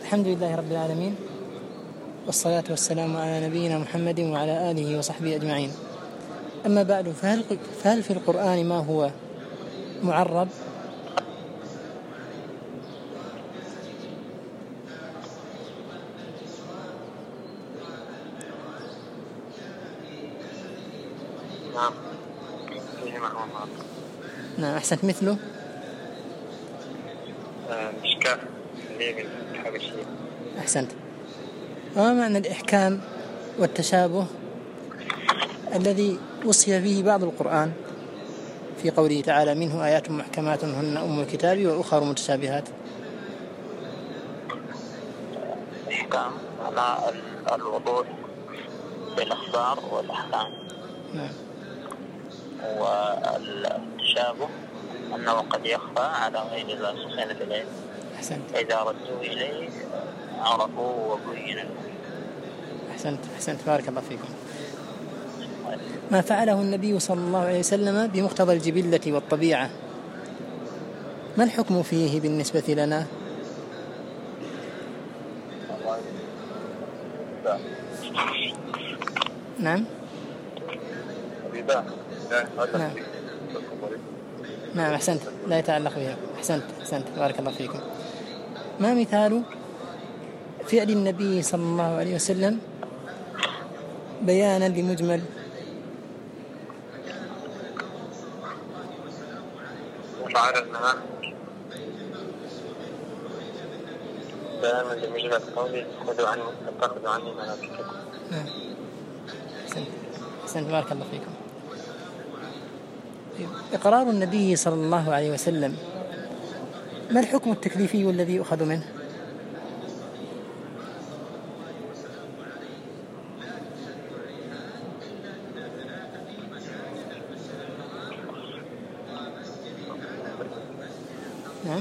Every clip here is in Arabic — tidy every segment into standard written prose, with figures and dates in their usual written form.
الحمد لله رب العالمين، والصلاة والسلام على نبينا محمد وعلى آله وصحبه أجمعين. أما بعد، فهل في القرآن ما هو معرب؟ نعم، أحسنت. مثله مشكاة الحبشية. أحسنت. وما معنى الإحكام والتشابه الذي وصف به بعض القرآن في قوله تعالى: منه آيات محكمات هن أم الكتاب وأخر متشابهات؟ إحكام على الوضوح بالأخبار والأحكام. نعم. والتشابه أنه قد يخفى على غير الله سبحانه وتعالى. أحسنت. إذا ردوا إليه عرفوا وبينوا. أحسنت بارك الله فيكم. ما فعله النبي صلى الله عليه وسلم بمقتضى الجبلة والطبيعة، ما الحكم فيه بالنسبة لنا؟ نعم. نعم، أحسنت. لا يتعلق بها. أحسنت بارك الله فيكم. ما مثال فعل النبي صلى الله عليه وسلم بيانا لمجمل؟ بيانا لمجمل قولي: خذوا عني مناسككم. أحسنت بارك الله فيكم. إقرار النبي صلى الله عليه وسلم، ما الحكم التكليفي الذي يؤخذ منه؟ نعم.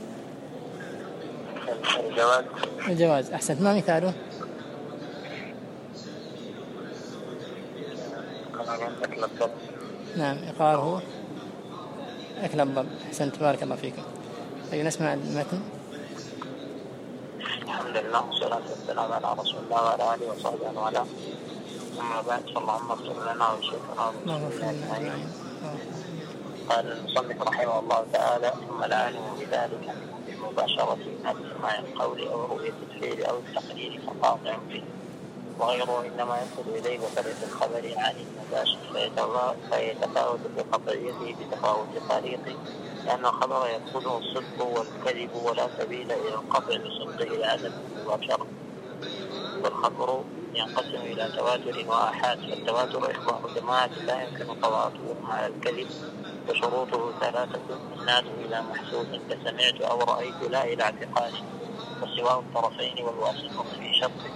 الجواز. أحسنت. ما مثاله؟ نعم، إقراره أكل الضب. أحسنت بارك الله فيكم. نسمع المتن. الحمد لله والصلاة والسلام على رسول الله وعلى آله وصحبه وعلى. أما بعد، فاللهم اغفر لنا ولشيخنا. قال المصنف رحمه الله تعالى: ثم العالم بذلك بمباشرة بسماع القول أو رؤية الفعل أو التقرير فقاطع به، وغيره إنما يصل إليه بطريق الخبر عن المباشر فيتفاوت بقطعيته بتفاوت طريقه، لأن الخبر يقصده الصدق والكذب ولا سبيل إلى القطع بصدقه العدم مباشرة. والخبر ينقسم إلى تواتر وآحاد، فالتواتر إخبار جماعة لا يمكن تواطؤهم على الكذب، وشروطه ثلاثة: إسناده إلى محسوس كسمعت أو رأيت لا إلى اعتقاد، وسواء الطرفين والواسطة في شرطه.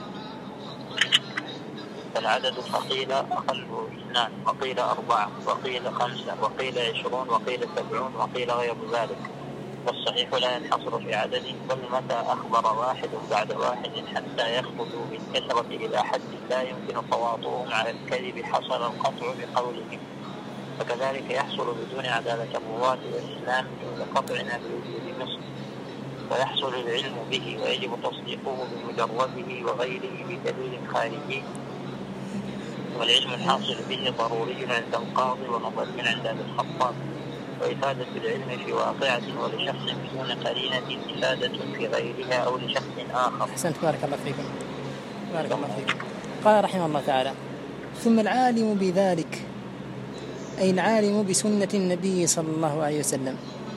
فالعدد فقيل أقله 2، وقيل 4، وقيل 5، وقيل 20، وقيل 70، وقيل غير ذلك. والصحيح لا ينحصر في عدد، بل متى أخبر واحد بعد واحد حتى يخرجوا بالكثرة إلى حد لا يمكن تواطؤهم على الكذب حصل القطع بقولهم. فكذلك يحصل بدون عدالة الرواة والإسلام عند قطعنا بوجود نص، ويحصل العلم به ويجب تصديقه بمجرده وغيره بدليل خارجي. والعلم الحاصل به ضروري عند القاضي ونظري عند ابن الخطاب، وإفادة العلم في واقعة ولشخص بدون قرينة إفادة في غيرها أو لشخص آخر. أحسنت بارك الله فيكم. قال رحمه الله تعالى: ثم العالم بذلك، أي العالم بسنة النبي صلى الله عليه وسلم،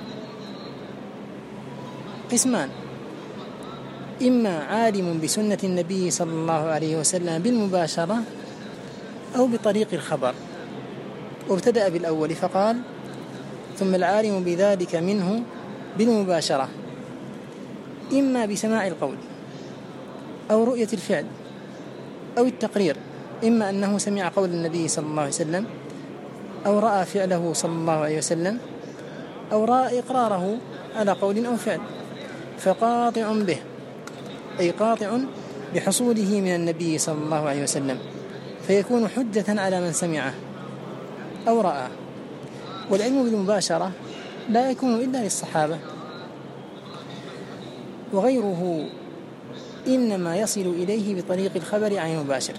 قسمان: إما عالم بسنة النبي صلى الله عليه وسلم بالمباشرة أو بطريق الخبر. وابتدأ بالأول فقال: ثم العالم بذلك منه بالمباشرة، إما بسماع القول أو رؤية الفعل أو التقرير، إما أنه سمع قول النبي صلى الله عليه وسلم أو رأى فعله صلى الله عليه وسلم أو رأى إقراره على قول أو فعل، فقاطع به، أي قاطع بحصوله من النبي صلى الله عليه وسلم، فيكون حجة على من سمعه أو رأى. والعلم بالمباشرة لا يكون إلا للصحابة، وغيره إنما يصل إليه بطريق الخبر عن المباشر.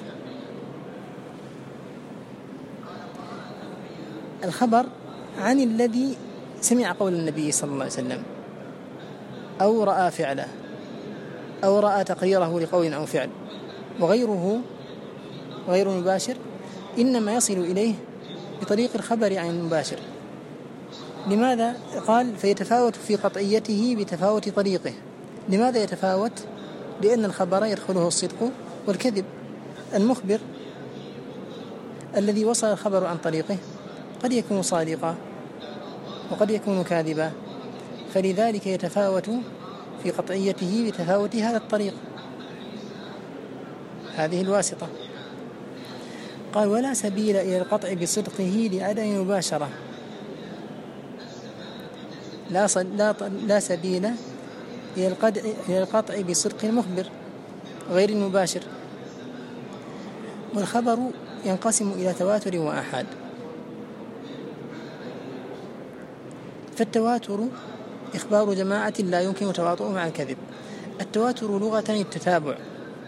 الخبر عن الذي سمع قول النبي صلى الله عليه وسلم أو رأى فعله أو رأى تقريره لقول أو فعل، وغيره غير المباشر إنما يصل إليه بطريق الخبر عن المباشر. لماذا؟ قال فيتفاوت في قطعيته بتفاوت طريقه. لماذا يتفاوت؟ لأن الخبر يدخله الصدق والكذب. المخبر الذي وصل الخبر عن طريقه قد يكون صادقا وقد يكون كاذبا، فلذلك يتفاوت في قطعيته بتفاوت هذا الطريق، هذه الواسطة. قال ولا سبيل إلى القطع بصدقه لعدم مباشرة. لا سبيل إلى القطع بصدق المخبر غير المباشر. والخبر ينقسم إلى تواتر وآحاد. فالتواتر إخبار جماعة لا يمكن تواطؤه مع الكذب. التواتر لغة التتابع.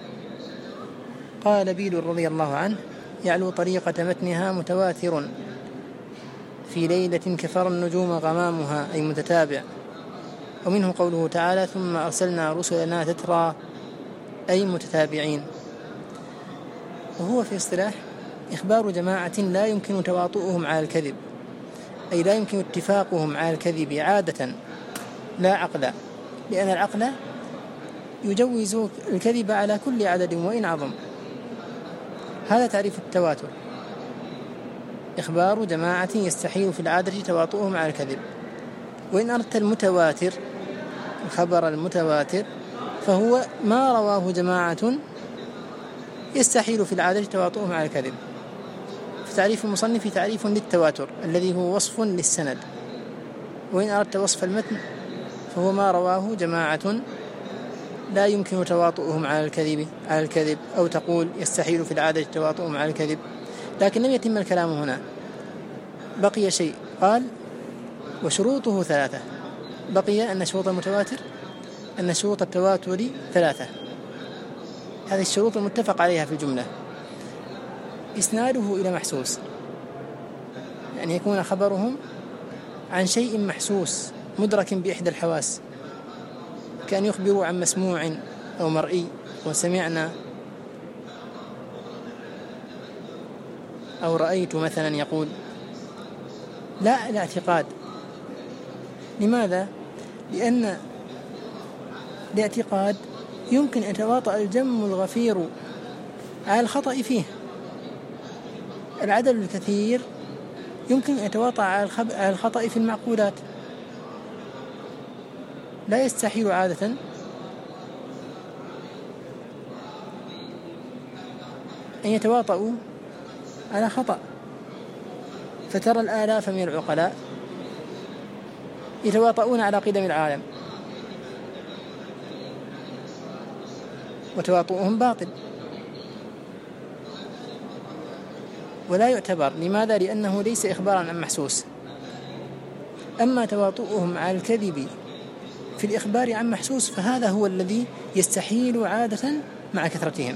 قال بيل رضي الله عنه يعلو طريقة متنها متواتر، في ليلة كفر النجوم غمامها، أي متتابع. ومنه قوله تعالى ثم أرسلنا رسلنا تترى، أي متتابعين. وهو في اصطلاح إخبار جماعة لا يمكن تواطؤهم على الكذب، أي لا يمكن اتفاقهم على الكذب عادة لا عقلا، لأن العقل يجوز الكذب على كل عدد وإن عظم. هذا تعريف التواتر، إخبار جماعة يستحيل في العادة تواطؤهم على الكذب. وإن أردت المتواتر، الخبر المتواتر، فهو ما رواه جماعة يستحيل في العادة تواطؤهم على الكذب. فتعريف المصنف تعريف للتواتر الذي هو وصف للسند. وإن أردت وصف المتن فهو ما رواه جماعة لا يمكن تواطؤهم على الكذب، أو تقول يستحيل في العادة تواطؤهم على الكذب. لكن لم يتم الكلام هنا، بقي شيء. قال وشروطه ثلاثة. بقي أن شروط المتواتر، أن شروط التواتر ثلاثة. هذه الشروط المتفق عليها في الجملة: إسناده إلى محسوس، يعني يكون خبرهم عن شيء محسوس مدرك بإحدى الحواس، كأن يخبروا عن مسموع أو مرئي وسمعنا أو رأيت مثلا يقول. لا الاعتقاد. لماذا؟ لأن الاعتقاد يمكن أن يتواطأ الجم الغفير على الخطأ فيه. العدد الكثير يمكن أن يتواطأ على الخطأ في المعقولات. لا يستحيل عادة أن يتواطؤوا على خطأ. فترى الآلاف من العقلاء يتواطؤون على قدم العالم، وتواطؤهم باطل ولا يعتبر. لماذا؟ لأنه ليس إخبارا عن محسوس. أما تواطؤهم على الكذب في الإخبار عن محسوس فهذا هو الذي يستحيل عادة مع كثرتهم.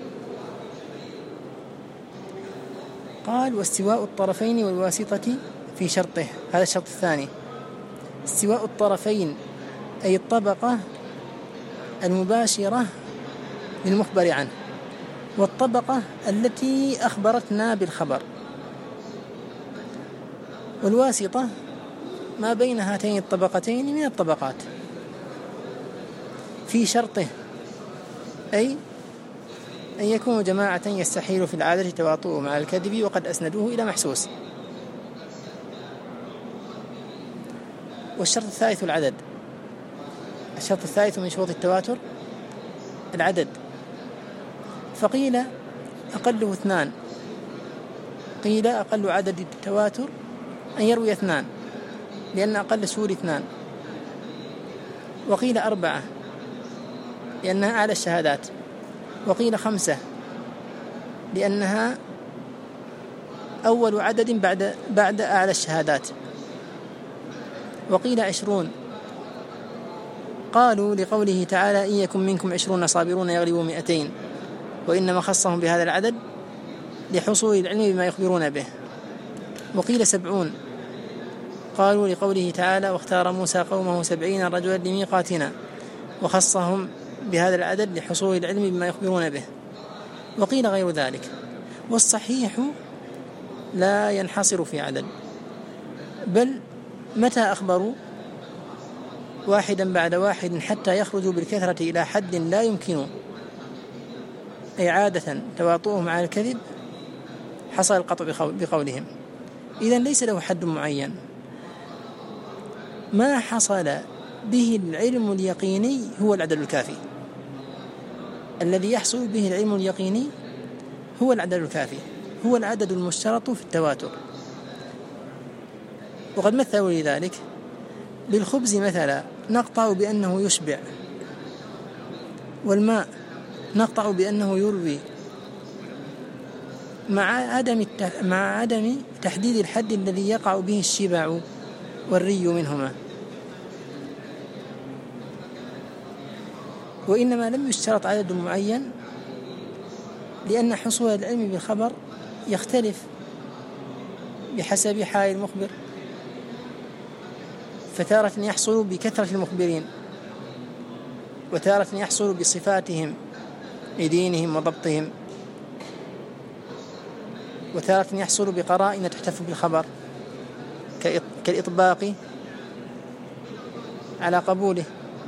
قال واستواء الطرفين والواسطة في شرطه. هذا الشرط الثاني، استواء الطرفين، أي الطبقة المباشرة للمخبر عنه والطبقة التي أخبرتنا بالخبر، والواسطة ما بين هاتين الطبقتين من الطبقات. في شرطه أي أن يكون جماعة يستحيل في العادة تواطؤهم مع الكذب وقد أسندوه إلى محسوس. والشرط الثالث العدد. الشرط الثالث من شروط التواتر العدد. فقيل أقله 2، قيل أقل عدد التواتر أن يروي 2، لأن أقل سور 2، وقيل 4 لأنها أعلى الشهادات، وقيل 5 لأنها أول عدد بعد أعلى الشهادات، وقيل 20 قالوا لقوله تعالى إن يكن منكم 20 صابرون يغلبوا 200، وإنما خصهم بهذا العدد لحصول العلم بما يخبرون به. وقيل 70، قالوا لقوله تعالى واختار موسى قومه 70 رجلا لميقاتنا، وخصهم بهذا العدد لحصول العلم بما يخبرون به. وقيل غير ذلك. والصحيح لا ينحصر في عدد، بل متى أخبروا واحدا بعد واحد حتى يخرجوا بالكثرة إلى حد لا يمكن إعادة تواطؤهم على الكذب حصل القطع بقولهم. إذن ليس له حد معين. ما حصل به العلم اليقيني هو العدد الكافي. الذي يحصل به العلم اليقيني هو العدد الكافي، هو العدد المشترط في التواتر. وقد مثلوا لذلك بالخبز مثلا، نقطع بأنه يشبع، والماء نقطع بأنه يروي، مع عدم تحديد الحد الذي يقع به الشبع والري منهما. وإنما لم يشترط عدد معين، لأن حصول العلم بالخبر يختلف بحسب حال المخبر، فتارة يحصل بكثرة المخبرين، وتارة يحصل بصفاتهم لدينهم وضبطهم، وتارة يحصل بقرائن تحتف بالخبر كالإطباق على قبوله.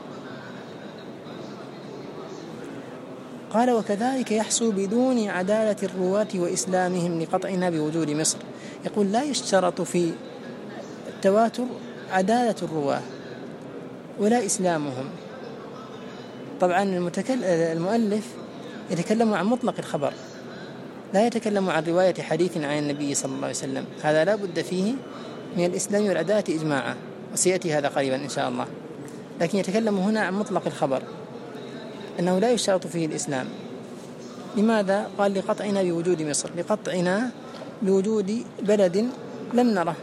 قال وكذلك يحصل بدون عدالة الرواة وإسلامهم لقطعنا بوجود مصر. يقول لا يشترط في التواتر عدالة الرواة ولا إسلامهم. طبعا المؤلف يتكلم عن مطلق الخبر، لا يتكلم عن رواية حديث عن النبي صلى الله عليه وسلم، هذا لا بد فيه من الإسلام والعدالة إجماعا، وسيأتي هذا قريبا إن شاء الله. لكن يتكلم هنا عن مطلق الخبر أنه لا يشترط فيه الإسلام. لماذا؟ قال لقطعنا بوجود مصر، لقطعنا بوجود بلد لم نره.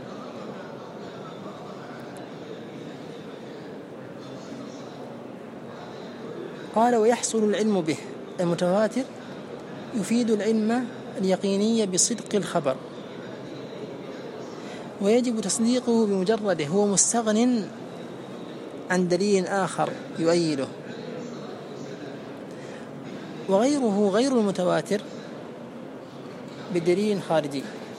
قال ويحصل العلم به، المتواتر يفيد العلم اليقيني بصدق الخبر، ويجب تصديقه بمجرده، هو مستغن عن دليل آخر يؤيده. وغيره غير المتواتر بدليل خارجي.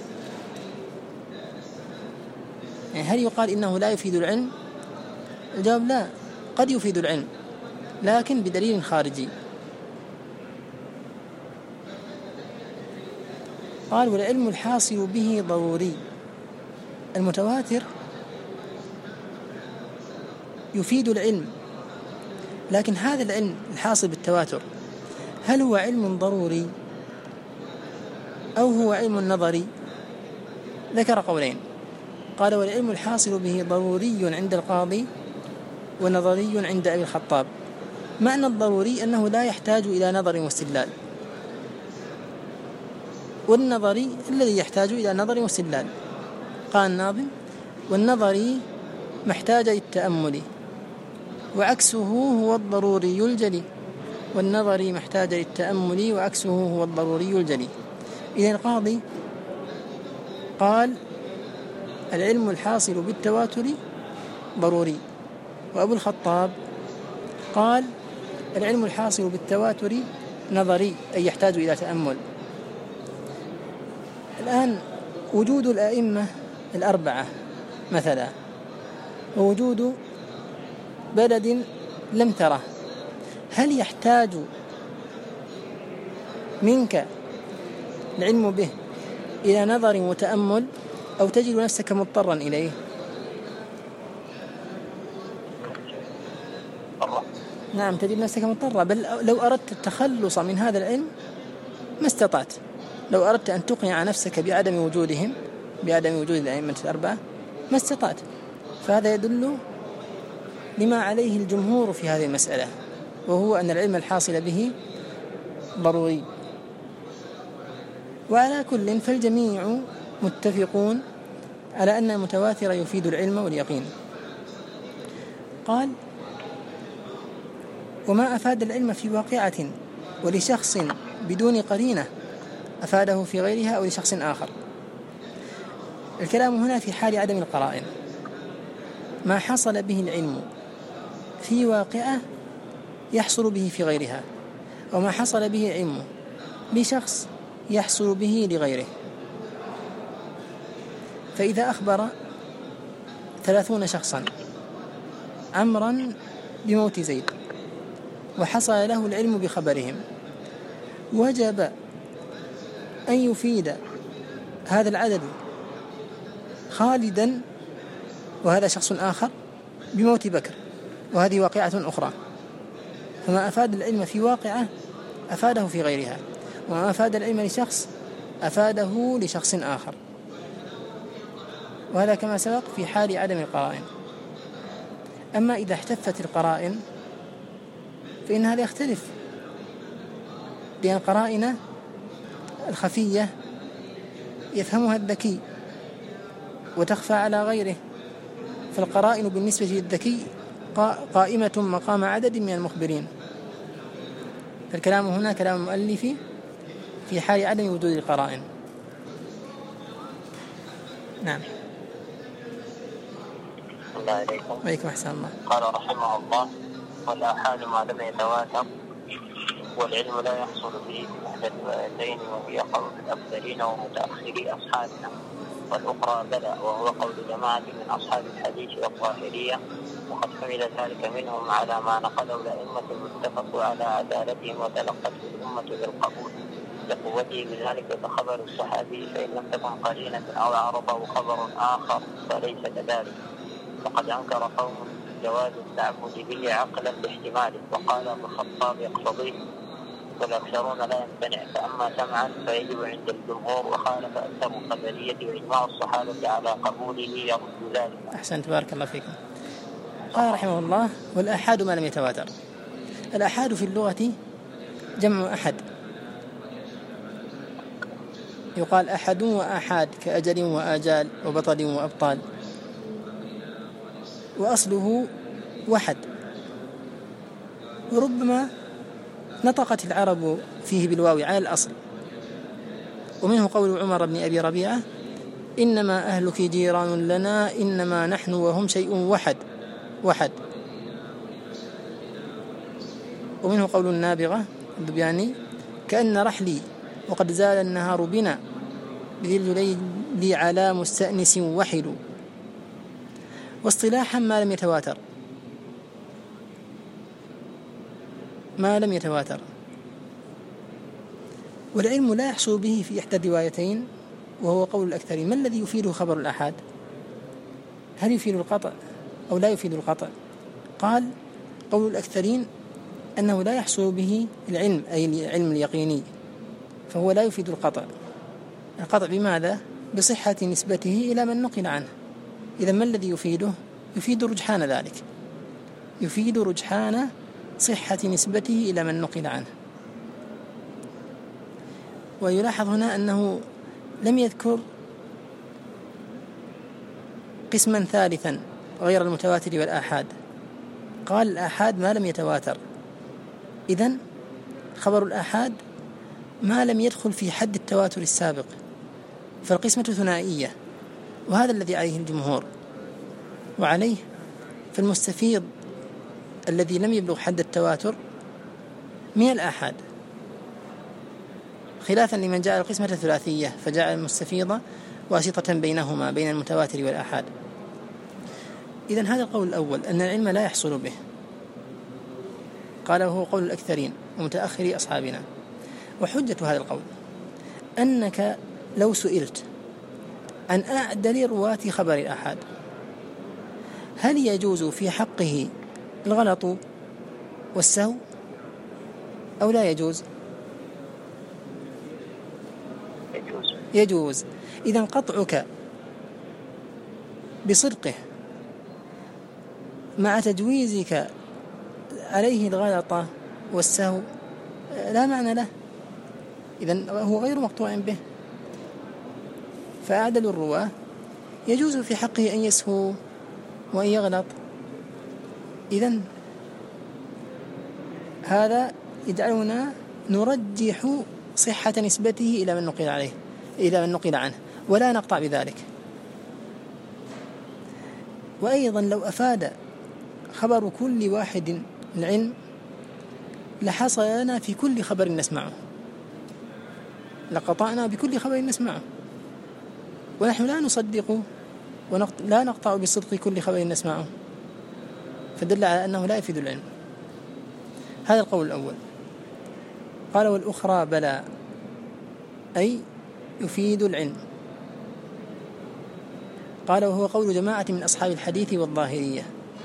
يعني هل يقال إنه لا يفيد العلم؟ الجواب لا، قد يفيد العلم لكن بدليل خارجي. قال والعلم الحاصل به ضروري. المتواتر يفيد العلم، لكن هذا العلم الحاصل بالتواتر هل هو علم ضروري أو هو علم نظري؟ ذكر قولين. قال والعلم الحاصل به ضروري عند القاضي ونظري عند أبي الخطاب. معنى الضروري أنه لا يحتاج إلى نظر واستدلال، والنظري الذي يحتاج إلى نظر واستدلال. قال الناظم والنظري محتاج للتأمل وعكسه هو الضروري الجلي، والنظري محتاج للتأمل وعكسه هو الضروري الجلي. إذن القاضي قال العلم الحاصل بالتواتر ضروري، وأبو الخطاب قال العلم الحاصل بالتواتر نظري، أي يحتاج إلى تأمل. الآن وجود الأئمة الأربعة مثلا، ووجود بلد لم تره، هل يحتاج منك العلم به إلى نظر وتأمل، أو تجد نفسك مضطرا إليه؟ نعم، تجد نفسك مضطرا. بل لو أردت التخلص من هذا العلم ما استطعت. لو أردت أن تقنع نفسك بعدم وجودهم، بعدم وجود الأئمة الأربعة، ما استطعت. فهذا يدل لما عليه الجمهور في هذه المسألة، وهو أن العلم الحاصل به ضروري. وعلى كل فالجميع متفقون على أن المتواتر يفيد العلم واليقين. قال وما أفاد العلم في واقعة ولشخص بدون قرينة أفاده في غيرها أو لشخص آخر. الكلام هنا في حال عدم القرائن. ما حصل به العلم في واقعة يحصل به في غيرها، وما حصل به العلم لشخص يحصل به لغيره. فإذا أخبر 30 شخصا عمرا بموت زيد وحصل له العلم بخبرهم، وجب أن يفيد هذا العدد خالدا وهذا شخص آخر بموت بكر، وهذه واقعة أخرى. فما أفاد العلم في واقعة أفاده في غيرها، وما أفاد العلم لشخص أفاده لشخص آخر، وهذا كما سبق في حال عدم القرائن. أما إذا احتفت القرائن فإن هذا يختلف، لأن القرائن الخفية يفهمها الذكي وتخفى على غيره، فالقرائن بالنسبة للذكي قائمة مقام عدد من المخبرين. فالكلام هنا كلام المؤلف في حال عدم وجود القرائن. نعم. الله عليكم. وعليكم أحسن الله. قال رحمه الله: والآحاد ما لم يتواتر، والعلم لا يحصل به إحدى الروايتين، وهي قول الأكثرين ومتأخري أصحابنا، والأخرى بلى، وهو قول جماعة من أصحاب الحديث والظاهرية، وقد حمل ذلك منهم على ما نقله الأئمة المتفق على عدالتهم وتلقته الأمة بالقبول لقوته بذلك كخبر الصحابي، فإن لم تكن قرينة أو عرضه خبر آخر فليس كذلك. وقد أنكر قوم جواز التعبد به عقلا باحتماله، وقال ابن الخطاب يقتضيه، والأكثرون لا يمتنع، فأما سمعا فيجب عند الجمهور، وخالف أكثر القدرية وإجماع الصحابة على قبوله يرد ذلك. أحسنت، بارك الله فيكم. قال رحمه الله: والآحاد ما لم يتواتر. الآحاد في اللغة جمع أحد، يقال أحد وآحاد كأجل وآجال وبطل وأبطال، وأصله وحد، وربما نطقت العرب فيه بالواو على الأصل. ومنه قول عمر بن أبي ربيعة: إنما أهلك جيران لنا، إنما نحن وهم شيء وحد وحد. ومنه قول النابغة الذبياني: كأن رحلي وقد زال النهار بنا، بذل ليلي على مستأنس وحد. واصطلاحا ما لم يتواتر، ما لم يتواتر، والعلم لا يحصل به في إحدى الروايتين، وهو قول الأكثرين. ما الذي يفيده خبر الآحاد؟ هل يفيد القطع أو لا يفيد القطع؟ قال قول الأكثرين أنه لا يحصل به العلم، أي العلم اليقيني، فهو لا يفيد القطع. القطع بماذا؟ بصحة نسبته إلى من نقل عنه. إذا ما الذي يفيده؟ يفيد رجحان ذلك، يفيد رجحان صحة نسبته إلى من نقل عنه. ويلاحظ هنا أنه لم يذكر قسما ثالثا غير المتواتر والآحاد، قال الآحاد ما لم يتواتر. إذن خبر الآحاد ما لم يدخل في حد التواتر السابق، فالقسمة ثنائية، وهذا الذي عليه الجمهور. وعليه فالمستفيض الذي لم يبلغ حد التواتر من الآحاد، خلافا لمن جاء القسمة الثلاثية فجاء المستفيض واسطة بينهما، بين المتواتر والآحاد. إذن هذا القول الأول، أن العلم لا يحصل به، قال وهو قول الأكثرين ومتأخري أصحابنا. وحجة هذا القول أنك لو سئلت عن أعدل رواة خبر الآحاد هل يجوز في حقه الغلط والسهو أو لا يجوز؟ يجوز. إذن قطعك بصدقه مع تجويزك عليه الغلط والسهو لا معنى له، إذن هو غير مقطوع به. فأعدل الرواة يجوز في حقه أن يسهو وأن يغلط. إذن هذا يجعلنا نرجح صحة نسبته إلى من نقل عليه، إلى من نقل عنه، ولا نقطع بذلك. وأيضا لو أفاد خبر كل واحد العلم لحصل لنا في كل خبر نسمعه، لقطعنا بكل خبر نسمعه، ونحن لا نصدق لا نقطع بصدق كل خبر نسمعه، فدل على أنه لا يفيد العلم. هذا القول الأول. قال والأخرى بلى، أي يفيد العلم. قال وهو قول جماعة من أصحاب الحديث والظاهرية.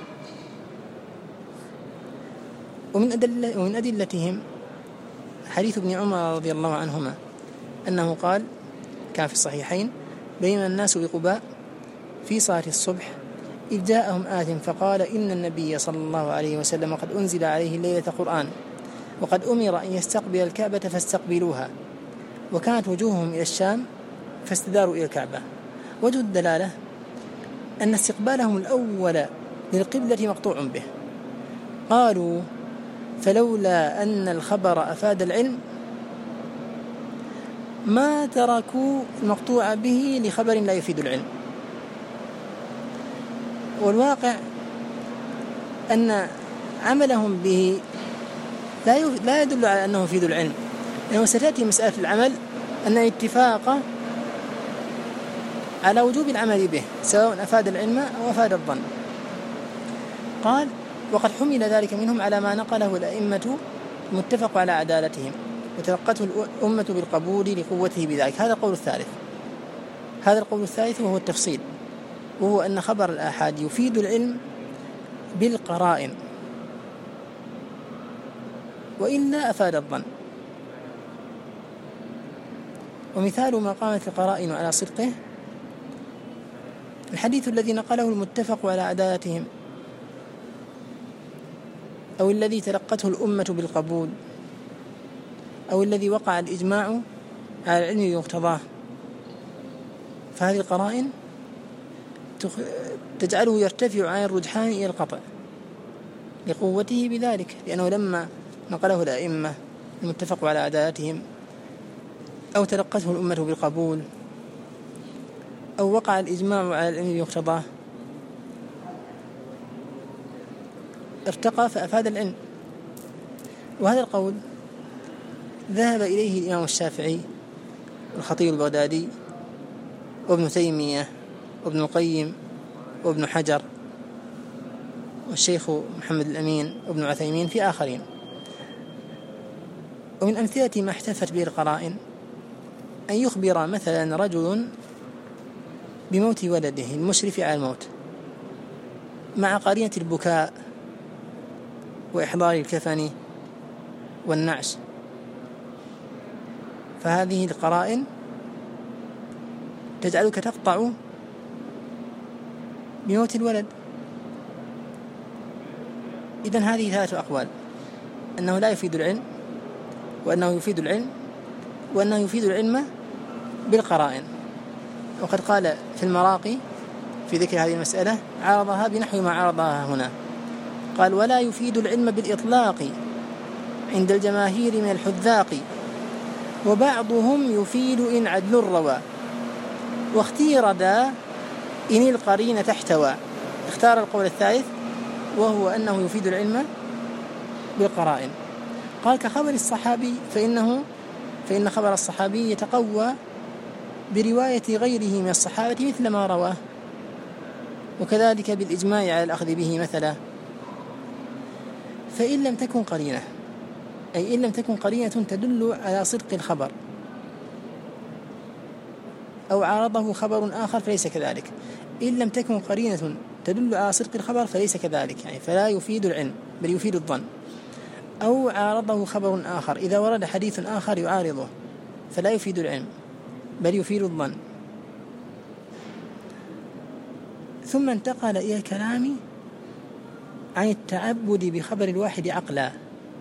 ومن أدلتهم حديث ابن عمر رضي الله عنهما أنه قال كان في الصحيحين: بينما الناس بقباء في صلاة الصبح إذ جاءهم آت فقال إن النبي صلى الله عليه وسلم قد أنزل عليه الليلة قرآن وقد أمر أن يستقبل الكعبة فاستقبلوها، وكانت وجوههم إلى الشام فاستداروا إلى الكعبة. وجه الدلالة أن استقبالهم الأول للقبلة مقطوع به. قالوا فلولا أن الخبر أفاد العلم ما تركوا المقطوع به لخبر لا يفيد العلم. والواقع أن عملهم به لا يدل على أنه يفيد العلم، لأنه ستأتي مسألة العمل أن الاتفاق على وجوب العمل به سواء أفاد العلم أو أفاد الظن. قال وقد حمل ذلك منهم على ما نقله الأئمة متفق على عدالتهم وتلقته الأمة بالقبول لقوته بذلك. هذا القول الثالث. هذا القول الثالث وهو التفصيل، وهو أن خبر الآحاد يفيد العلم بالقرائن، وإلا أفاد الظن. ومثال ما قامت القرائن على صدقه الحديث الذي نقله المتفق على عدالتهم، أو الذي تلقته الأمة بالقبول، أو الذي وقع الإجماع على العلم بمقتضاه. فهذه القرائن تجعله يرتفع عن الرجحان إلى القطع لقوته بذلك، لأنه لما نقله الأئمة المتفق على عدالتهم، أو تلقته الأمة بالقبول، أو وقع الإجماع على العلم بمقتضاه، ارتقى فأفاد العلم. وهذا القول ذهب إليه الإمام الشافعي والخطيب البغدادي وابن تيمية وابن القيم وابن حجر والشيخ محمد الأمين وابن عثيمين في آخرين. ومن أمثلة ما احتفت به القرائن أن يخبر مثلا رجل بموت ولده المشرف على الموت مع قرينة البكاء وإحضار الكفن والنعش، فهذه القرائن تجعلك تقطع بموت الولد. إذن هذه ثلاثة أقوال: أنه لا يفيد العلم، وأنه يفيد العلم، وأنه يفيد العلم بالقرائن. وقد قال في المراقي في ذكر هذه المسألة عارضها بنحو ما عارضها هنا. قال ولا يفيد العلم بالإطلاق عند الجماهير من الحذاق، وبعضهم يفيد إن عدل الروى، واختير ذا إن القرين تحتوى. اختار القول الثالث وهو أنه يفيد العلم بالقرائن. قال كخبر الصحابي فإن خبر الصحابي يتقوى برواية غيره من الصحابة مثل ما رواه، وكذلك بالإجماع على الأخذ به مثلا. فإن لم تكن قرينة، أي إن لم تكن قرينة تدل على صدق الخبر أو عارضه خبر آخر فليس كذلك. إن لم تكن قرينة تدل على صدق الخبر فليس كذلك، يعني فلا يفيد العلم بل يفيد الظن. أو عارضه خبر آخر، إذا ورد حديث آخر يعارضه فلا يفيد العلم بل يفيد الظن. ثم انتقل إلى الكلام عن التعبد بخبر الواحد عقلا،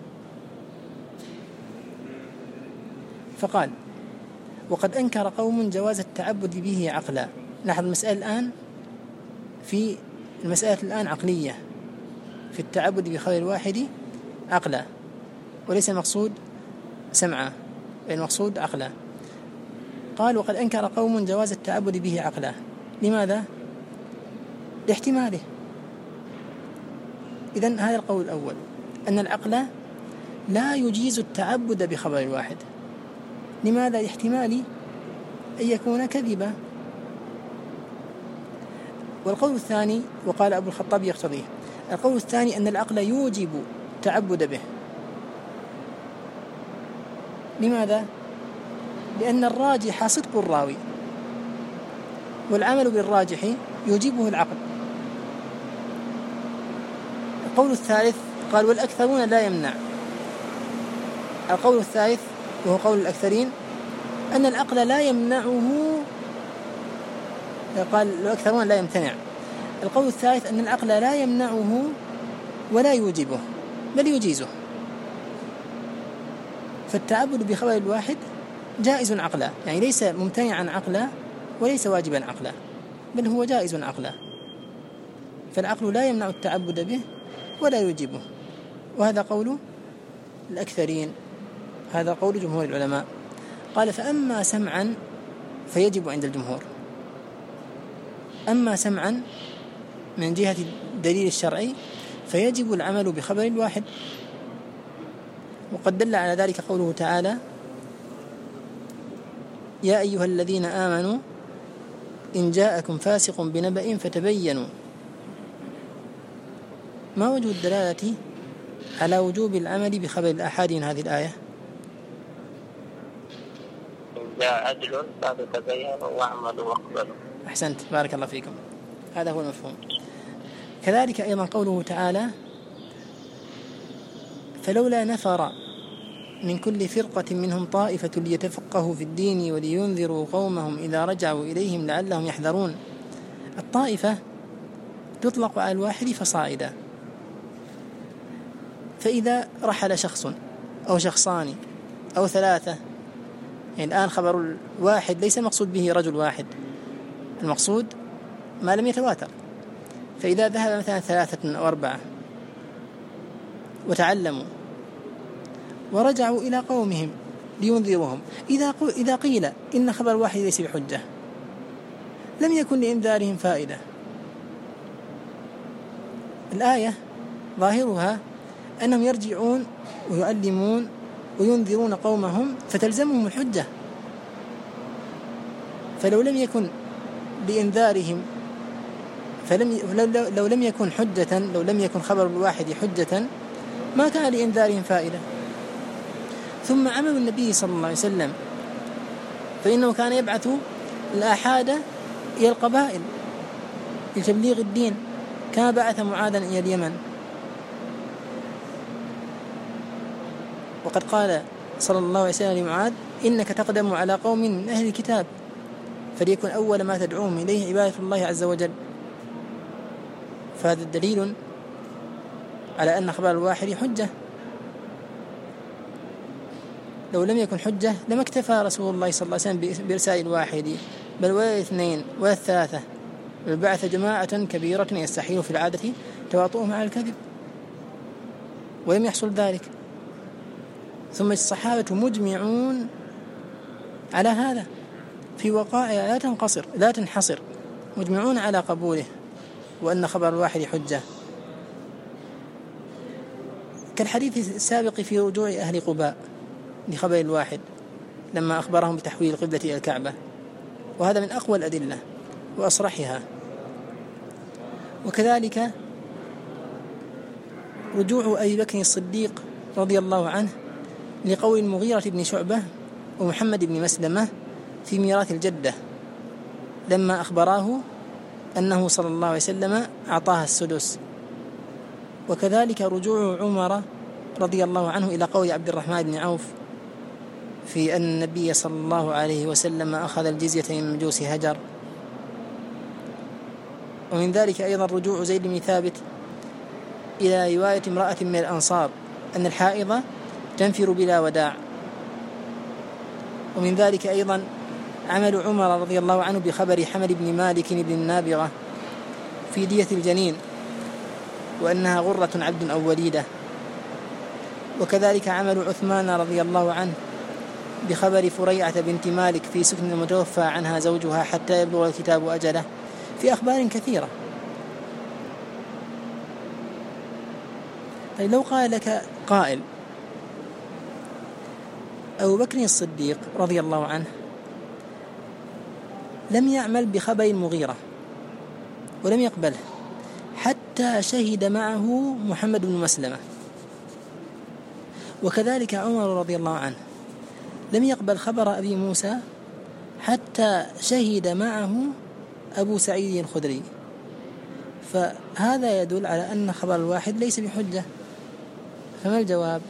فقال وقد أنكر قوم جواز التعبد به عقلا. لاحظ المسألة الآن في المسألة الآن عقلية في التعبد بخبر الواحد عقلا، وليس المقصود سمعا، المقصود عقلا. قال: وقد أنكر قوم جواز التعبد به عقلا. لماذا؟ لاحتماله. إذن هذا القول الأول، أن العقل لا يجيز التعبد بخبر الواحد. لماذا؟ لاحتمال أن يكون كذبا. والقول الثاني، وقال أبو الخطاب يقتضيه، القول الثاني أن العقل يوجب التعبد به. لماذا؟ لأن الراجح صدق الراوي، والعمل بالراجح يوجبه العقل. القول الثالث قال: والأكثرون لا يمنع. القول الثالث وهو قول الأكثرين أن العقل لا يمنعه، قال الأكثرون لا يمتنع. القول الثالث أن العقل لا يمنعه ولا يوجبه بل يجيزه. فالتعبد بخبر الواحد جائز عقلا، يعني ليس ممتنعا عقلا وليس واجبا عقلا، بل هو جائز عقلا. فالعقل لا يمنع التعبد به ولا يوجبه، وهذا قول الأكثرين، هذا قول جمهور العلماء. قال: فأما سمعا فيجب عند الجمهور. أما سمعا من جهة الدليل الشرعي فيجب العمل بخبر الواحد. وقد دل على ذلك قوله تعالى: يا أيها الذين آمنوا إن جاءكم فاسق بنبأ فتبينوا. ما وجه الدلالة على وجوب العمل بخبر الآحاد من هذه الآية؟ إن جاء عدل فتبينوا واعملوا واقبلوا. أحسنت، بارك الله فيكم، هذا هو المفهوم. كذلك أيضا قوله تعالى: فلولا نفر من كل فرقة منهم طائفة ليتفقهوا في الدين ولينذروا قومهم إذا رجعوا إليهم لعلهم يحذرون. الطائفة تطلق على الواحد فصاعدا، فإذا رحل شخص أو شخصان أو ثلاثة، يعني الآن خبر الواحد ليس المقصود به رجل واحد، المقصود ما لم يتواتر. فإذا ذهب مثلا 3 أو 4 وتعلموا ورجعوا إلى قومهم لينذروهم، إذا قيل إن خبر واحد ليس بحجة لم يكن لإنذارهم فائدة. الآية ظاهرها أنهم يرجعون ويعلمون وينذرون قومهم فتلزمهم الحجة. فلو لم يكن لإنذارهم لو لم يكن حجة، لو لم يكن خبر الواحد حجة ما كان لإنذارهم فائدة. ثم عمل النبي صلى الله عليه وسلم، فإنه كان يبعث الآحاد إلى القبائل لتبليغ الدين، كما بعث معاذا إلى اليمن. وقد قال صلى الله عليه وسلم لمعاذ: إنك تقدم على قوم من أهل الكتاب فليكن أول ما تدعوهم إليه عبادة الله عز وجل. فهذا الدليل على أن خبر الواحد حجة. لو لم يكن حجة لما اكتفى رسول الله صلى الله عليه وسلم بإرسال الواحد، بل ولا 2 ولا 3، بل بعث جماعة كبيرة يستحيل في العادة تواطؤهم على الكذب، ولم يحصل ذلك. ثم الصحابة مجمعون على هذا في وقائع لا تنحصر، مجمعون على قبوله وأن خبر الواحد حجة، كالحديث السابق في رجوع أهل قباء لخبر الواحد لما أخبرهم بتحويل القبلة إلى الكعبة، وهذا من أقوى الأدلة وأصرحها. وكذلك رجوع أبي بكر الصديق رضي الله عنه لقول المغيرة بن شعبة ومحمد بن مسلمة في ميراث الجدة لما أخبراه أنه صلى الله عليه وسلم أعطاها السدس. وكذلك رجوع عمر رضي الله عنه إلى قول عبد الرحمن بن عوف في أن النبي صلى الله عليه وسلم أخذ الجزية من مجوس هجر. ومن ذلك أيضا رجوع زيد بن ثابت إلى رواية امرأة من الأنصار أن الحائضة تنفر بلا وداع. ومن ذلك أيضا عمل عمر رضي الله عنه بخبر حمل بن مالك بن النابغة في دية الجنين وأنها غرة عبد أو وليدة. وكذلك عمل عثمان رضي الله عنه بخبر فريعة بنت مالك في سكن المتوفى عنها زوجها حتى يبلغ الكتاب أجله، في أخبار كثيرة. طيب لو قال لك قائل أبو بكر الصديق رضي الله عنه لم يعمل بخبر المغيرة ولم يقبله حتى شهد معه محمد بن مسلمة، وكذلك عمر رضي الله عنه لم يقبل خبر أبي موسى حتى شهد معه أبو سعيد الخدري، فهذا يدل على أن خبر الواحد ليس بحجة. فما الجواب؟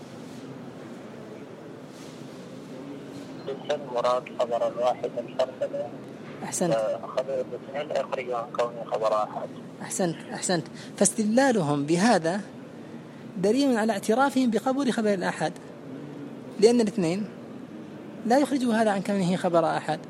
المراد خبر الواحد المرسل. أحسنت. خبر الاثنين لا يخرج عن كونه خبر أحد. أحسنت. فاستدلالهم بهذا دليل على اعترافهم بقبول خبر الأحد، لأن الاثنين لا يخرجه هذا عن كونه خبر أحد.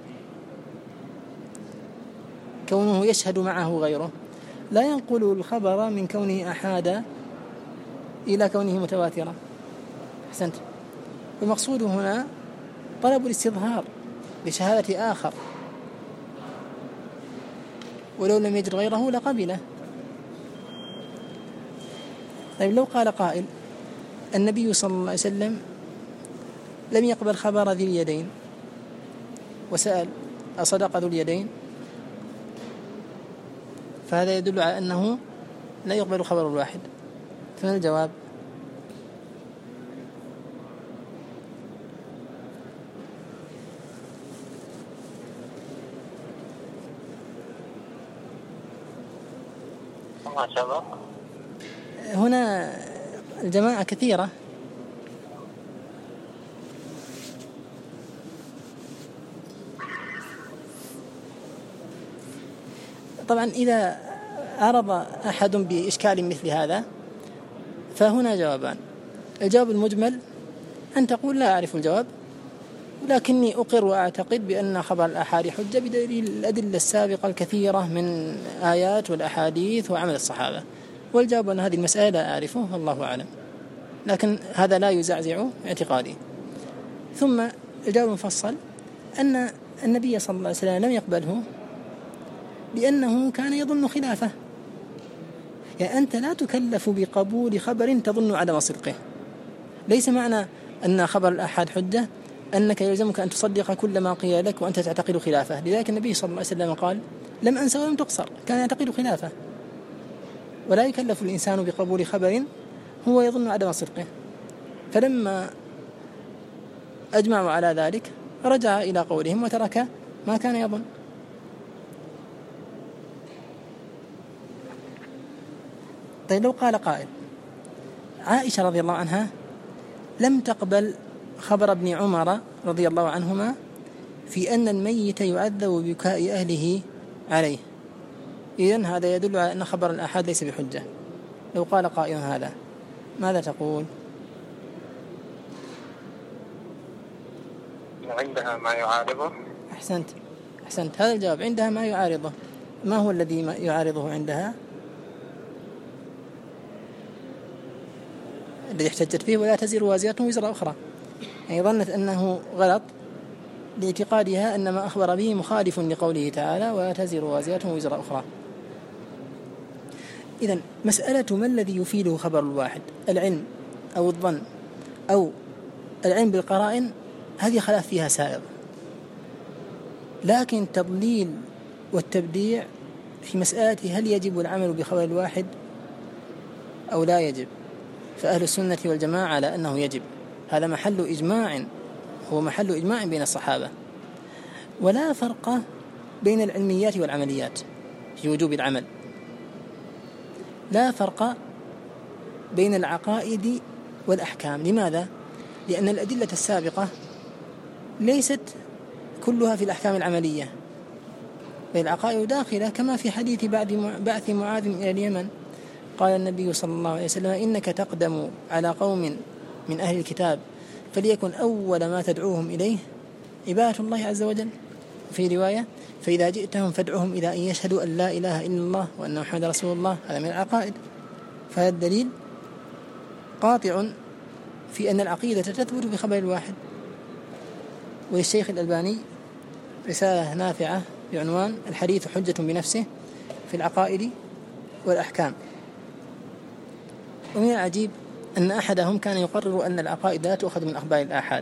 كونه يشهد معه غيره لا ينقل الخبر من كونه أحادا إلى كونه متواترا. أحسنت. والمقصود هنا طلب الاستظهار بشهادة آخر، ولو لم يجد غيره لقبله. طيب لو قال قائل النبي صلى الله عليه وسلم لم يقبل خبر ذي اليدين وسأل أصدق ذو اليدين، فهذا يدل على أنه لا يقبل خبر الواحد. فما الجواب؟ هنا الجماعة كثيرة، طبعا إذا عرض أحد بإشكال مثل هذا فهنا جوابان. الجواب المجمل أن تقول لا أعرف الجواب، لكني أقر وأعتقد بأن خبر الآحاد حجة بدليل الأدلة السابقة الكثيرة من آيات والأحاديث وعمل الصحابة. والجواب أن هذه المسألة لا أعرفه والله أعلم، لكن هذا لا يزعزع اعتقادي. ثم الجواب المفصل أن النبي صلى الله عليه وسلم لم يقبله لأنه كان يظن خلافه. يعني أنت لا تكلف بقبول خبر تظن عدم صدقه. ليس معنى أن خبر الآحاد حجة أنك يلزمك أن تصدق كل ما قيل لك وأنت تعتقد خلافه. لذلك النبي صلى الله عليه وسلم قال لم أنسى ولم تقصر، كان يعتقد خلافه. ولا يكلف الإنسان بقبول خبر هو يظن عدم صدقه. فلما أجمعوا على ذلك رجع إلى قولهم وترك ما كان يظن. طيب لو قال قائل عائشة رضي الله عنها لم تقبل خبر ابن عمر رضي الله عنهما في أن الميت يعذب ببكاء أهله عليه، إذن هذا يدل على أن خبر الآحاد ليس بحجة. لو قال قائل هذا ماذا تقول؟ عندها ما يعارضه. أحسنت. هذا الجواب، عندها ما يعارضه. ما هو الذي يعارضه عندها؟ الذي احتجت فيه ولا تزر وازرة وزر أخرى، يعني ظنت أنه غلط لاعتقادها أن ما أخبر به مخالف لقوله تعالى ولا تزر وازرة وزر أخرى. إذن مسألة ما الذي يفيده خبر الواحد، العلم أو الظن أو العلم بالقرائن، هذه خلاف فيها سائغ. لكن التضليل والتبديع في مسألة هل يجب العمل بخبر الواحد أو لا يجب، فأهل السنة والجماعة على أنه يجب. هذا محل إجماع بين الصحابة. ولا فرق بين العلميات والعمليات في وجوب العمل. لا فرق بين العقائد والأحكام. لماذا؟ لأن الأدلة السابقة ليست كلها في الأحكام العملية، بل العقائد داخلة، كما في حديث بعث معاذ إلى اليمن قال النبي صلى الله عليه وسلم إنك تقدم على قوم من أهل الكتاب فليكن أول ما تدعوهم إليه عبادة الله عز وجل. في رواية فإذا جئتهم فادعوهم إلى أن يشهدوا أن لا إله إلا الله وأن محمد رسول الله. هذا من العقائد. فهذا الدليل قاطع في أن العقيدة تثبت بخبر الواحد. وللشيخ الألباني رسالة نافعة بعنوان الحديث حجة بنفسه في العقائد والأحكام. ومن العجيب أن أحدهم كان يقرر أن العقائد لا تؤخذ من أخبار الآحاد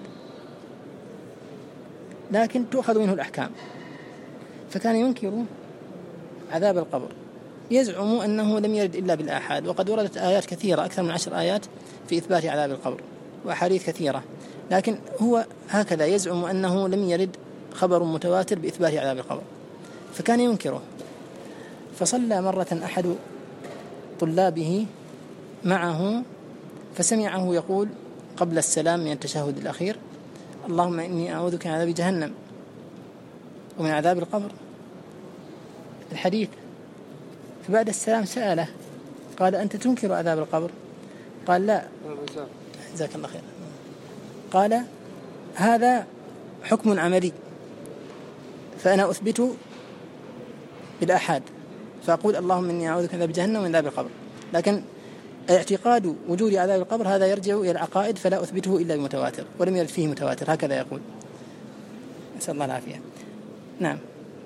لكن تؤخذ منه الأحكام، فكان ينكر عذاب القبر، يزعم أنه لم يرد إلا بالآحاد، وقد وردت آيات كثيرة أكثر من 10 آيات في إثبات عذاب القبر وأحاديث كثيرة، لكن هو هكذا يزعم أنه لم يرد خبر متواتر بإثبات عذاب القبر، فكان ينكره. فصلى مرة أحد طلابه معه فسمعه يقول قبل السلام من التشهد الأخير: اللهم إني أعوذ بك من عذاب جهنم ومن عذاب القبر، الحديث. فبعد السلام سأله قال: أنت تنكر عذاب القبر؟ قال: لا. جزاك الله خير. قال: هذا حكم عملي، فأنا أثبت بالآحاد، فأقول اللهم إني أعوذ بك من عذاب جهنم ومن عذاب القبر، لكن اعتقاد وجود عذاب القبر هذا يرجع إلى العقائد، فلا أثبته إلا بمتواتر، ولم يرد فيه متواتر، هكذا يقول. نسأل الله العافية. نعم.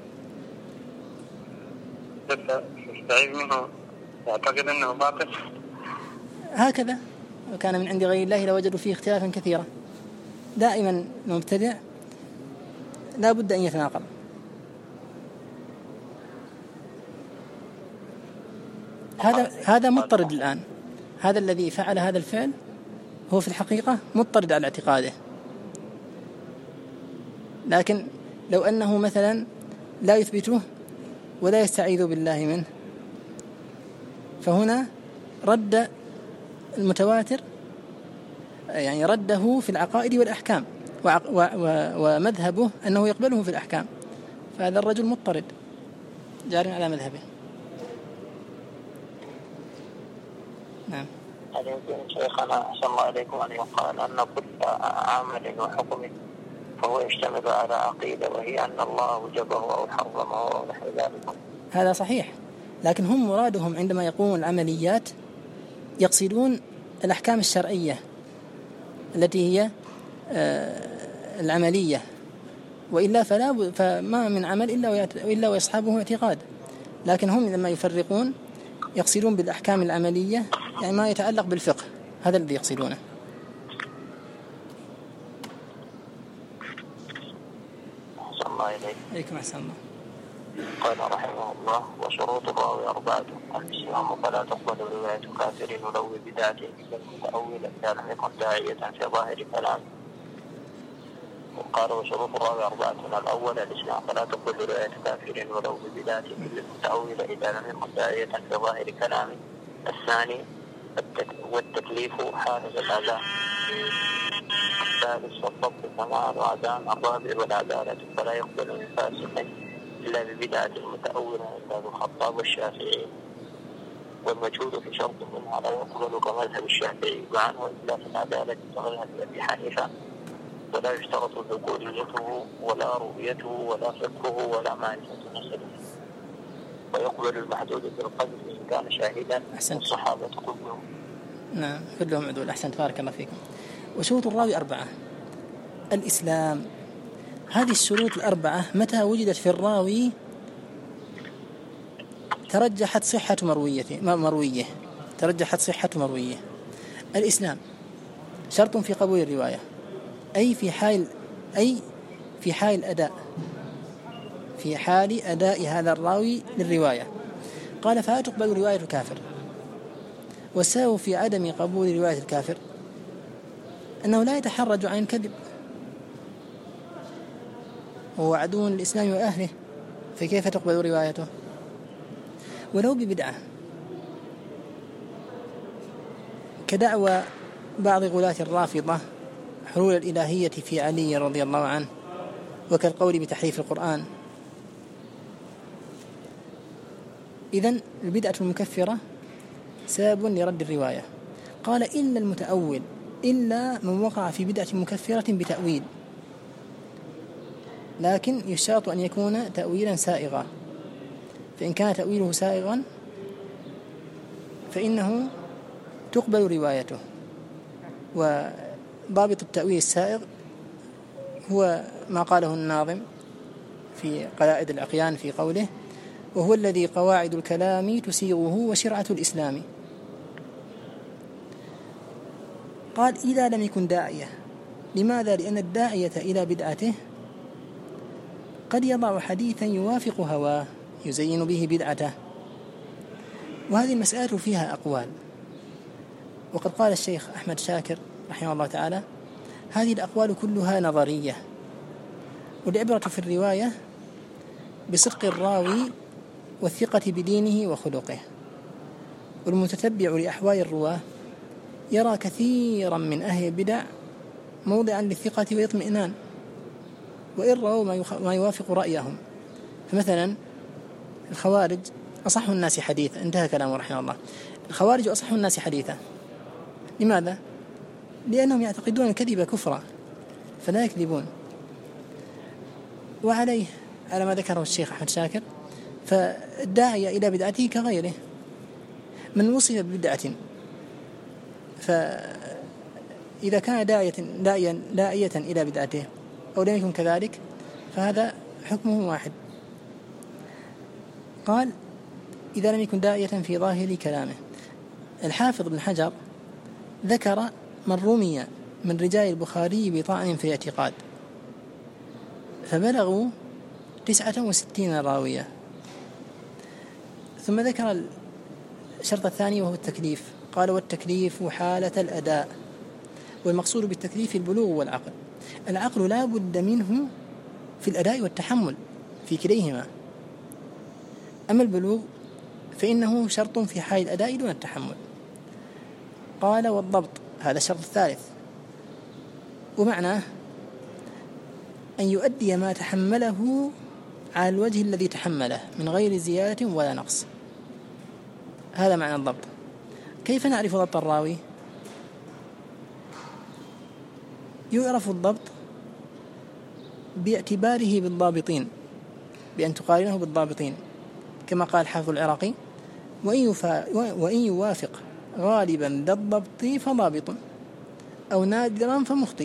تستعيذ منه يعتقد أنه باطل، هكذا وكان من عند غير الله لوجدوا فيه اختلافا كثيرا. دائما المبتدع لا بد أن يتناقض. هذا مضطرد الآن، هذا الذي فعل هذا الفعل هو في الحقيقة مضطرد على اعتقاده، لكن لو أنه مثلا لا يثبته ولا يستعيذ بالله منه، فهنا رد المتواتر، يعني رده في العقائد والأحكام، ومذهبه أنه يقبله في الأحكام، فهذا الرجل مضطرد جار على مذهبه. نعم. هل يمكن شيخنا أحسن الله إليكم أن يقال أن كل عمل وحكم فهو يشتمل على عقيدة، وهي أن الله وجبه أو حرمه أو نحو ذلك؟ هذا صحيح، لكن هم مرادهم عندما يقومون العمليات يقصدون الأحكام الشرعية التي هي العملية، وإلا فما من عمل إلا ويصحبه اعتقاد، لكن هم لما يفرقون يقصدون بالأحكام العملية يعني ما يتعلق بالفقه، هذا الذي يقصدونه. أحسن الله إليكم. أحسن الله. قال رحمه الله: وشروط الراوي 4: الإسلام، فلا تقبل رواية كافر ولو ببدعته المتأول إذا لم يكن داعية في ظاهر كلامه. وقال: وشروط الراوي 4: الأول الإسلام، فلا تقبل رواية كافر ولو ببدعته المتأول إذا لم يكن داعية في ظاهر كلامه. الثاني والتكليف حالة الأذان. الثالث والضبط كمال وعدم. الرابع والعدالة، فلا يقبل من فاسق إلا ببدعة المتأولة إلا الخطاب والشافعي. والمجهول في شرط منها لا يقبل كمذهب الشافعي، وعنه إلا في العدالة كمذهب أبي حنيفة. ولا يشترط ذكوريته ولا رؤيته ولا فقهه ولا معرفة نسبه. ويقبل المحدود بالقدر إن كان شاهدا. الصحابة كلهم. نعم كلهم عدول. أحسنت، بارك الله فيكم. وشروط الراوي 4: الإسلام. هذه الشروط 4 متى وجدت في الراوي ترجحت صحة مرويه. ترجحت صحة مرويه. الإسلام شرط في قبول الرواية، أي في حال الأداء، في حال أداء هذا الراوي للرواية. قال: فلا تقبل رواية الكافر. والسبب في عدم قبول رواية الكافر أنه لا يتحرج عن الكذب، وهو عدو للإسلام وأهله، فكيف تقبل روايته ولو ببدعة؟ كدعوى بعض غلاة الرافضة حلول الإلهية في علي رضي الله عنه، وكالقول بتحريف القرآن. إذن البدعة المكفرة سبب لرد الرواية. قال: إلا المتأول، إلا من وقع في بدعة مكفرة بتأويل، لكن يشترط أن يكون تأويلا سائغا، فإن كان تأويله سائغا فإنه تقبل روايته. ضابط التأويل السائغ هو ما قاله الناظم في قلائد العقيان في قوله: وهو الذي قواعد الكلام تسيغه وشرعة الإسلام. قال: إذا لم يكن داعية. لماذا؟ لأن الداعية إلى بدعته قد يضع حديثا يوافق هواه يزين به بدعته، وهذه المسألة فيها أقوال. وقد قال الشيخ أحمد شاكر رحمه الله تعالى: هذه الأقوال كلها نظرية، والعبرة في الرواية بصدق الراوي والثقة بدينه وخلقه. والمتتبع لأحوال الرواة يرى كثيرا من أهل البدع موضعا للثقة والاطمئنان، وإن رأوا ما يوافق رأيهم. فمثلا الخوارج أصح الناس حديثا، انتهى كلامه رحمه الله. الخوارج أصح الناس حديثا. لماذا؟ لأنهم يعتقدون الكذب كفرا فلا يكذبون. وعليه على ما ذكره الشيخ أحمد شاكر، فالداعية إلى بدعته كغيره من وصف ببدعة، فإذا كان داعية إلى بدعته أو لم يكن كذلك فهذا حكمه واحد. قال: إذا لم يكن داعية في ظاهر كلامه. الحافظ ابن حجر ذكر من رمي من رجال البخاري بطعن في الاعتقاد فبلغوا 69 راوية. ثم ذكر الشرط الثاني وهو التكليف. قال: والتكليف حالة الأداء، والمقصود بالتكليف البلوغ والعقل. العقل لا بد منه في الأداء والتحمل في كليهما، أما البلوغ فإنه شرط في حال الأداء دون التحمل. قال: والضبط هذا الشرط الثالث، ومعناه أن يؤدي ما تحمله على الوجه الذي تحمله من غير زيادة ولا نقص. هذا معنى الضبط. كيف نعرف ضبط الراوي؟ يعرف الضبط باعتباره بالضابطين، بأن تقارنه بالضابطين، كما قال الحافظ العراقي: وإن يوافق غالبا ذا الضبط فضابط، أو نادرا فمخطئ.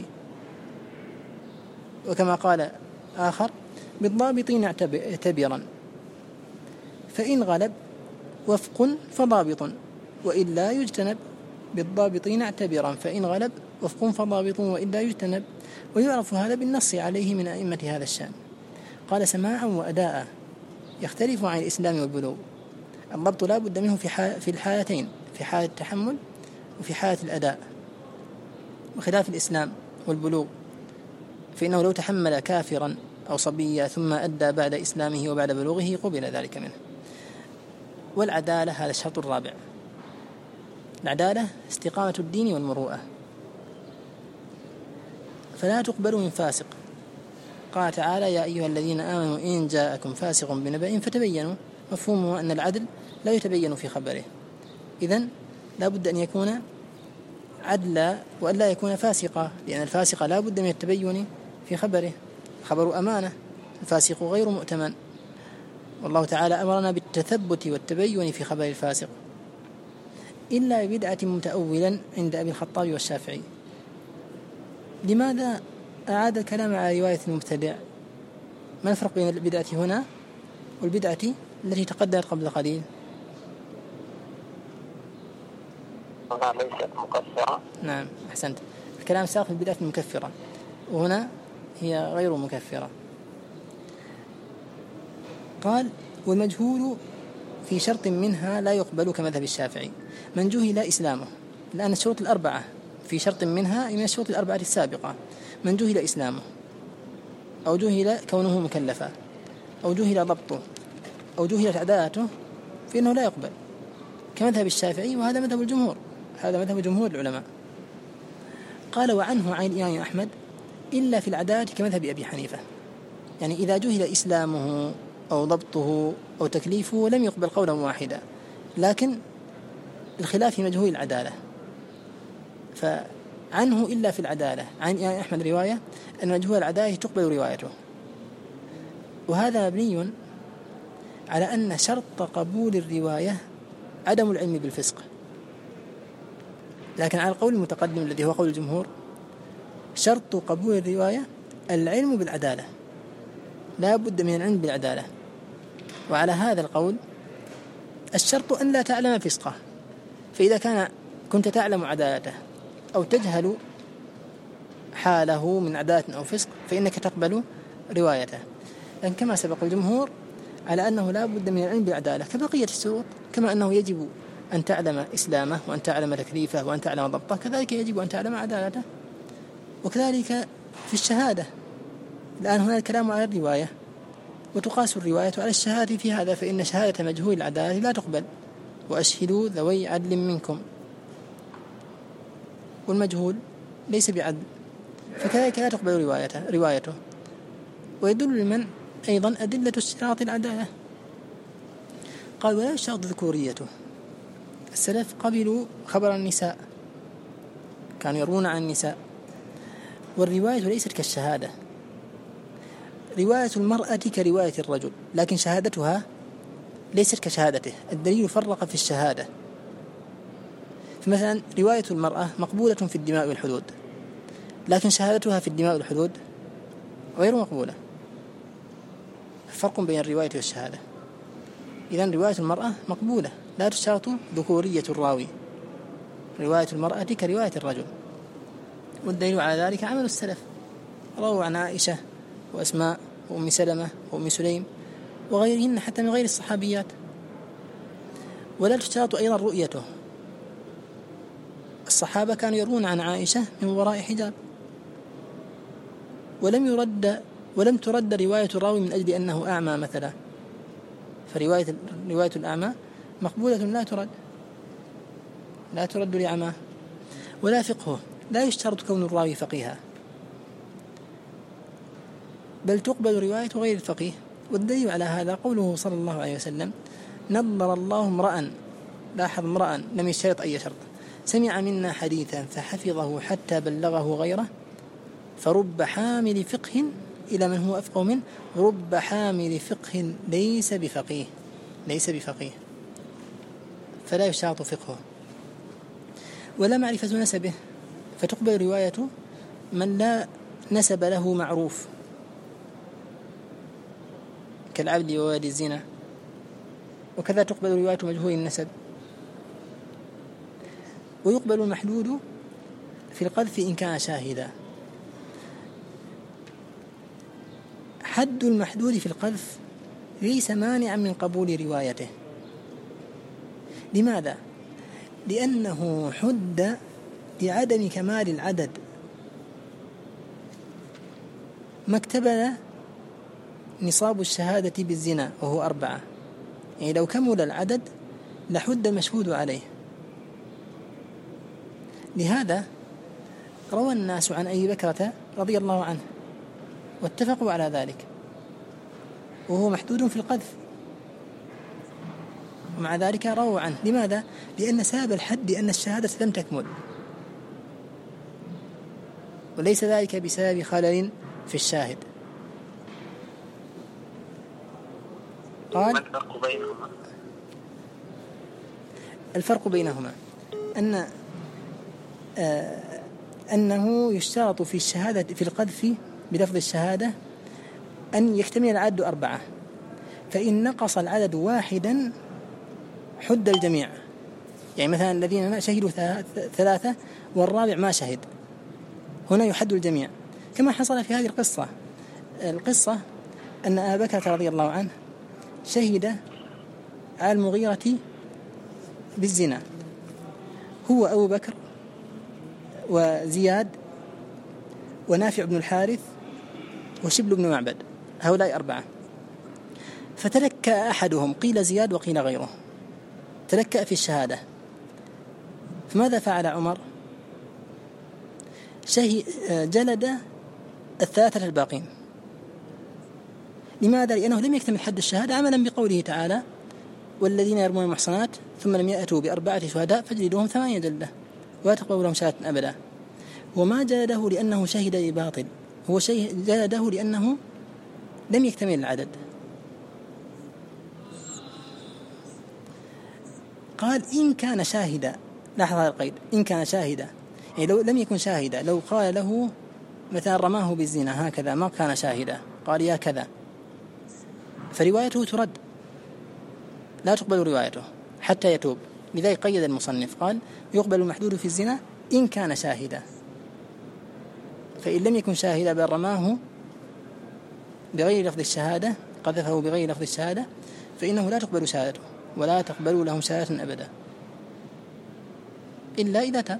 وكما قال آخر: بالضابطين اعتبرا، فإن غلب وفق فضابط، وإلا يجتنب. بالضابطين اعتبرا، فإن غلب وفق فضابط، وإلا يجتنب. ويعرف هذا بالنص عليه من أئمة هذا الشأن. قال: سماعا وأداء يختلف عن الإسلام والبلوغ. الضبط لا بد منه في الحالتين، في حالة التحمل وفي حالة الأداء، وخلاف الإسلام والبلوغ فإنه لو تحمل كافرا أو صبيا ثم أدى بعد إسلامه وبعد بلوغه قبل ذلك منه. والعدالة هذا الشرط الرابع. العدالة استقامة الدين والمروءة، فلا تقبل من فاسق. قال تعالى: يا أيها الذين آمنوا إن جاءكم فاسق بنبأ فتبينوا. مفهومه أن العدل لا يتبين في خبره، إذن لا بد أن يكون عدلا وأن لا يكون فاسقا، لأن الفاسق لا بد من التبين في خبره. خبر أمانة، الفاسق غير مؤتمن، والله تعالى أمرنا بالتثبت والتبين في خبر الفاسق، إلا بدعة متأولا عند أبي الخطاب والشافعي. لماذا أعاد الكلام على رواية المبتدع؟ ما الفرق بين البدعة هنا والبدعة التي تقدمت قبل قليل؟ هنا ليست مكفرة. نعم، أحسنت. الكلام ساق في البدعة المكفرة، وهنا هي غير مكفرة. قال: والمجهول في شرط منها لا يقبل كمذهب الشافعي. من جهل إسلامه، لأن الشروط الأربعة في شرط منها من الشروط الأربعة السابقة. من جهل إسلامه، أو جهل كونه مكلفا، أو جهل ضبطه، أو جهلت عدالته، فإنه لا يقبل كمذهب الشافعي، وهذا مذهب الجمهور، هذا مذهب جمهور العلماء. قال: وعنه عن الإمام أحمد إلا في العدالة كمذهب أبي حنيفة. يعني إذا جهل إسلامه أو ضبطه أو تكليفه لم يقبل قولا واحدا، لكن الخلاف في مجهول العدالة. فعنه إلا في العدالة. عن الإمام أحمد رواية أن مجهول العدالة تقبل روايته، وهذا مبني على أن شرط قبول الرواية عدم العلم بالفسق. لكن على القول المتقدم الذي هو قول الجمهور شرط قبول الرواية العلم بالعدالة، لا بد من العلم بالعدالة. وعلى هذا القول الشرط أن لا تعلم فسقه، فإذا كنت تعلم عدالته أو تجهل حاله من عدالة أو فسق فإنك تقبل روايته. لأن كما سبق الجمهور على أنه لا بد من العلم بالعدالة كبقية الشروط، كما أنه يجب أن تعلم إسلامه وأن تعلم تكليفه وأن تعلم ضبطه، كذلك يجب أن تعلم عدالته. وكذلك في الشهادة، الآن هنا الكلام على الرواية، وتقاس الرواية على الشهادة في هذا، فإن شهادة مجهول العدالة لا تقبل، وأشهدوا ذوي عدل منكم، والمجهول ليس بعدل، فكذلك لا تقبل روايته. ويدل لمن أيضا أدلة اشتراط العدالة. قال ولا يشترط ذكوريته. السلف قبلوا خبر النساء، كانوا يروون عن النساء، والرواية ليست كالشهادة. رواية المرأة كرواية الرجل، لكن شهادتها ليست كشهادته. الدليل فرق في الشهادة، فمثلا رواية المرأة مقبولة في الدماء والحدود، لكن شهادتها في الدماء والحدود غير مقبولة. فرق بين الرواية والشهادة. إذن رواية المرأة مقبولة، لا تشترط ذكورية الراوي. رواية المرأة كرواية الرجل، والدليل على ذلك عمل السلف، رووا عن عائشة وأسماء وأم سلمة وأم سليم وغيرهن حتى من غير الصحابيات. ولا تشترط أيضا رؤيته. الصحابة كانوا يرون عن عائشة من وراء حجاب، ولم ترد رواية الراوي من أجل أنه أعمى مثلا، فرواية الأعمى مقبولة لا ترد لعماه. ولا فقهه، لا يشترط كون الراوي فقيها، بل تقبل رواية غير الفقيه. والدليل على هذا قوله صلى الله عليه وسلم نظر الله امرأ، لاحظ امرأ لم يشترط أي شرط، سمع منا حديثا فحفظه حتى بلغه غيره، فرب حامل فقه إلى من هو أفقه منه، رب حامل فقه ليس بفقيه، فلا يشترط فقهه. ولا معرفة نسبه، فتقبل رواية من لا نسب له معروف كالعبد ووالد الزنا، وكذا تقبل رواية مجهول النسب. ويقبل المحدود في القذف إن كان شاهدا. حد المحدود في القذف ليس مانعا من قبول روايته. لماذا؟ لأنه حد لعدم كمال العدد، ما اكتمل نصاب الشهادة بالزنا وهو 4، يعني لو كمل العدد لحد المشهود عليه. لهذا روى الناس عن أبي بكرة رضي الله عنه واتفقوا على ذلك، وهو محدود في القذف، ومع ذلك رووا عنه. لماذا؟ لأن سبب الحد أن الشهادة لم تكمل، وليس ذلك بسبب خلل في الشاهد. قال الفرق بينهما أنه يشترط في الشهادة في القذف بلفظ الشهادة أن يكتمل العدد 4، فإن نقص العدد واحدا حد الجميع. يعني مثلا الذين شهدوا 3 والرابع ما شهد، هنا يحد الجميع، كما حصل في هذه القصة أن أبا بكر رضي الله عنه شهد على المغيرة بالزنا، هو أبو بكر وزياد ونافع بن الحارث وشبل بن معبد، هؤلاء 4. فتلكأ أحدهم، قيل زياد وقيل غيره، تلكأ في الشهادة. فماذا فعل عمر؟ جلد 3 الباقين. لماذا؟ لأنه لم يكتمل حد الشهادة، عملا بقوله تعالى والذين يرمون المحصنات ثم لم يأتوا ب4 شهداء فاجلدوهم 8 جلدة ولا تقبلوا لهم شهادة أبدا. وما جلده لأنه شهد بباطل، هو جلده لأنه لم يكتمل العدد. قال إن كان شاهدا، لاحظ هذا القيد، إن كان شاهدا، يعني لو لم يكن شاهدا، لو قال له مثلا رماه بالزنا هكذا ما كان شاهدا، قال يا كذا، فروايته ترد، لا تقبل روايته حتى يتوب. لذلك قيد المصنف قال يقبل المحدود في الزنا إن كان شاهدا، فإن لم يكن شاهدا بل رماه بغير لفظ الشهادة، قذفه بغير لفظ الشهادة، فإنه لا تقبل شهادته ولا تقبل له شهادة أبدا إلا إذا تاب.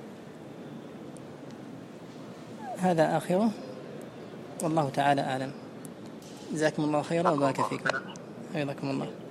هذا آخره، والله تعالى أعلم. جزاكم الله خيرا وبارك فيكم، حفظكم الله.